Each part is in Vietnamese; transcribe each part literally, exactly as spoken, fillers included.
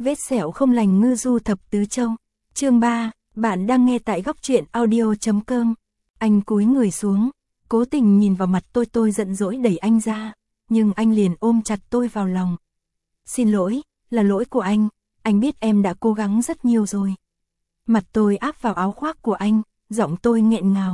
Vết sẹo không lành ngư du thập tứ châu. Chương ba, bạn đang nghe tại góc truyện audio chấm com. Anh cúi người xuống, cố tình nhìn vào mặt tôi tôi giận dỗi đẩy anh ra, nhưng anh liền ôm chặt tôi vào lòng. Xin lỗi, là lỗi của anh, anh biết em đã cố gắng rất nhiều rồi. Mặt tôi áp vào áo khoác của anh, giọng tôi nghẹn ngào.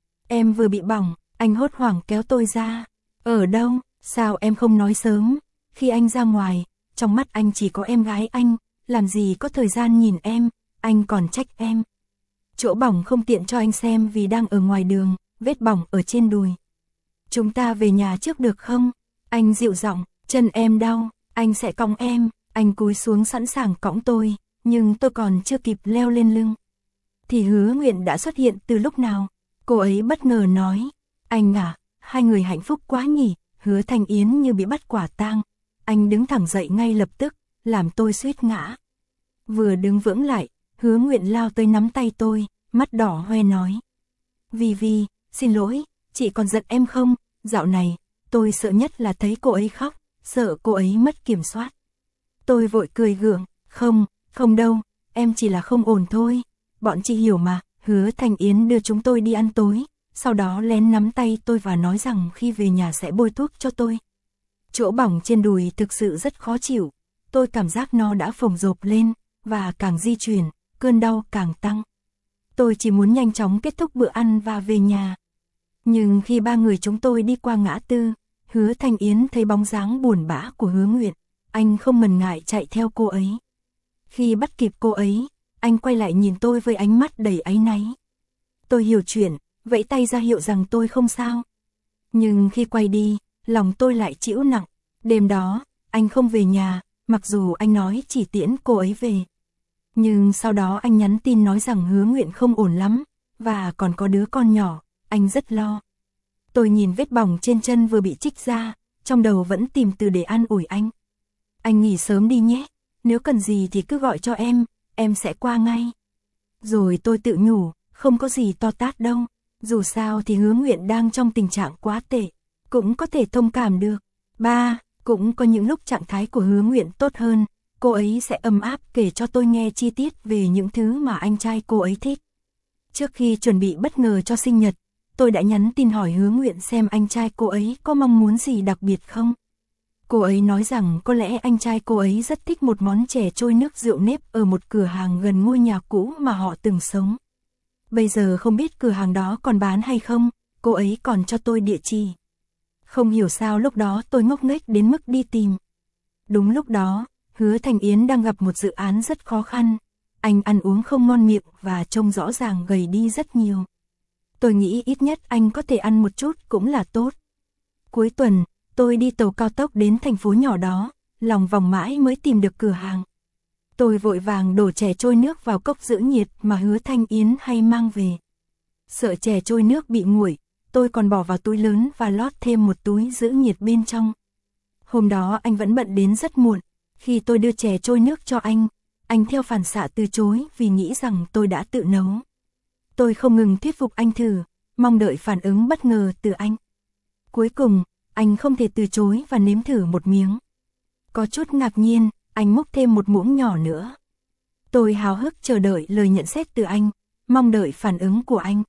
Em vừa bị bỏng, anh hốt hoảng kéo tôi ra. Ở đâu, sao em không nói sớm? Khi anh ra ngoài, trong mắt anh chỉ có em gái anh, làm gì có thời gian nhìn em, anh còn trách em. Chỗ bỏng không tiện cho anh xem vì đang ở ngoài đường, vết bỏng ở trên đùi. Chúng ta về nhà trước được không? Anh dịu giọng, chân em đau, anh sẽ cõng em. Anh cúi xuống sẵn sàng cõng tôi, nhưng tôi còn chưa kịp leo lên lưng thì Hứa Nguyện đã xuất hiện từ lúc nào. Cô ấy bất ngờ nói, anh à, hai người hạnh phúc quá nhỉ. Hứa Thanh Yến như bị bắt quả tang. Anh đứng thẳng dậy ngay lập tức, làm tôi suýt ngã. Vừa đứng vững lại, Hứa Nguyện lao tới nắm tay tôi, mắt đỏ hoe nói. Vi Vi, xin lỗi, chị còn giận em không? Dạo này, tôi sợ nhất là thấy cô ấy khóc, sợ cô ấy mất kiểm soát. Tôi vội cười gượng, không, không đâu, em chỉ là không ổn thôi. Bọn chị hiểu mà. Hứa Thanh Yến đưa chúng tôi đi ăn tối, sau đó lén nắm tay tôi và nói rằng khi về nhà sẽ bôi thuốc cho tôi. Chỗ bỏng trên đùi thực sự rất khó chịu, tôi cảm giác nó đã phồng rộp lên, và càng di chuyển, cơn đau càng tăng. Tôi chỉ muốn nhanh chóng kết thúc bữa ăn và về nhà. Nhưng khi ba người chúng tôi đi qua ngã tư, Hứa Thanh Yến thấy bóng dáng buồn bã của Hứa Nguyện, anh không ngần ngại chạy theo cô ấy. Khi bắt kịp cô ấy, anh quay lại nhìn tôi với ánh mắt đầy áy náy. Tôi hiểu chuyện, vẫy tay ra hiệu rằng tôi không sao. Nhưng khi quay đi, lòng tôi lại trĩu nặng. Đêm đó, anh không về nhà, mặc dù anh nói chỉ tiễn cô ấy về. Nhưng sau đó anh nhắn tin nói rằng Hứa Nguyện không ổn lắm, và còn có đứa con nhỏ, anh rất lo. Tôi nhìn vết bỏng trên chân vừa bị chích ra, trong đầu vẫn tìm từ để an ủi anh. Anh nghỉ sớm đi nhé, nếu cần gì thì cứ gọi cho em, em sẽ qua ngay. Rồi tôi tự nhủ, không có gì to tát đâu, dù sao thì Hứa Nguyện đang trong tình trạng quá tệ, cũng có thể thông cảm được. Ba, cũng có những lúc trạng thái của Hứa Nguyện tốt hơn, cô ấy sẽ ấm áp kể cho tôi nghe chi tiết về những thứ mà anh trai cô ấy thích. Trước khi chuẩn bị bất ngờ cho sinh nhật, tôi đã nhắn tin hỏi Hứa Nguyện xem anh trai cô ấy có mong muốn gì đặc biệt không. Cô ấy nói rằng có lẽ anh trai cô ấy rất thích một món chè trôi nước rượu nếp ở một cửa hàng gần ngôi nhà cũ mà họ từng sống. Bây giờ không biết cửa hàng đó còn bán hay không, cô ấy còn cho tôi địa chỉ. Không hiểu sao lúc đó tôi ngốc nghếch đến mức đi tìm. Đúng lúc đó, Hứa Thanh Yến đang gặp một dự án rất khó khăn. Anh ăn uống không ngon miệng và trông rõ ràng gầy đi rất nhiều. Tôi nghĩ ít nhất anh có thể ăn một chút cũng là tốt. Cuối tuần, tôi đi tàu cao tốc đến thành phố nhỏ đó, lòng vòng mãi mới tìm được cửa hàng. Tôi vội vàng đổ chè trôi nước vào cốc giữ nhiệt mà Hứa Thanh Yến hay mang về. Sợ chè trôi nước bị nguội, tôi còn bỏ vào túi lớn và lót thêm một túi giữ nhiệt bên trong. Hôm đó anh vẫn bận đến rất muộn, khi tôi đưa chè trôi nước cho anh, anh theo phản xạ từ chối vì nghĩ rằng tôi đã tự nấu. Tôi không ngừng thuyết phục anh thử, mong đợi phản ứng bất ngờ từ anh. Cuối cùng, anh không thể từ chối và nếm thử một miếng. Có chút ngạc nhiên, anh múc thêm một muỗng nhỏ nữa. Tôi háo hức chờ đợi lời nhận xét từ anh, mong đợi phản ứng của anh.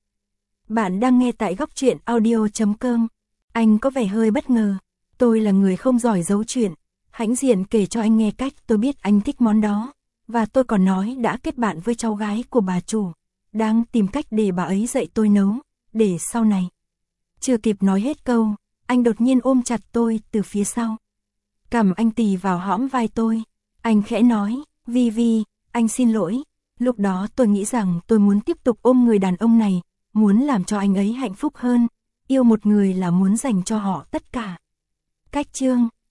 Bạn đang nghe tại góc truyện audio chấm com. Anh có vẻ hơi bất ngờ. Tôi là người không giỏi giấu chuyện, hãnh diện kể cho anh nghe cách tôi biết anh thích món đó. Và tôi còn nói đã kết bạn với cháu gái của bà chủ, đang tìm cách để bà ấy dạy tôi nấu, để sau này. Chưa kịp nói hết câu, anh đột nhiên ôm chặt tôi từ phía sau. Cầm anh tì vào hõm vai tôi. Anh khẽ nói, Vi Vi, anh xin lỗi. Lúc đó tôi nghĩ rằng tôi muốn tiếp tục ôm người đàn ông này, muốn làm cho anh ấy hạnh phúc hơn. Yêu một người là muốn dành cho họ tất cả. Cách chương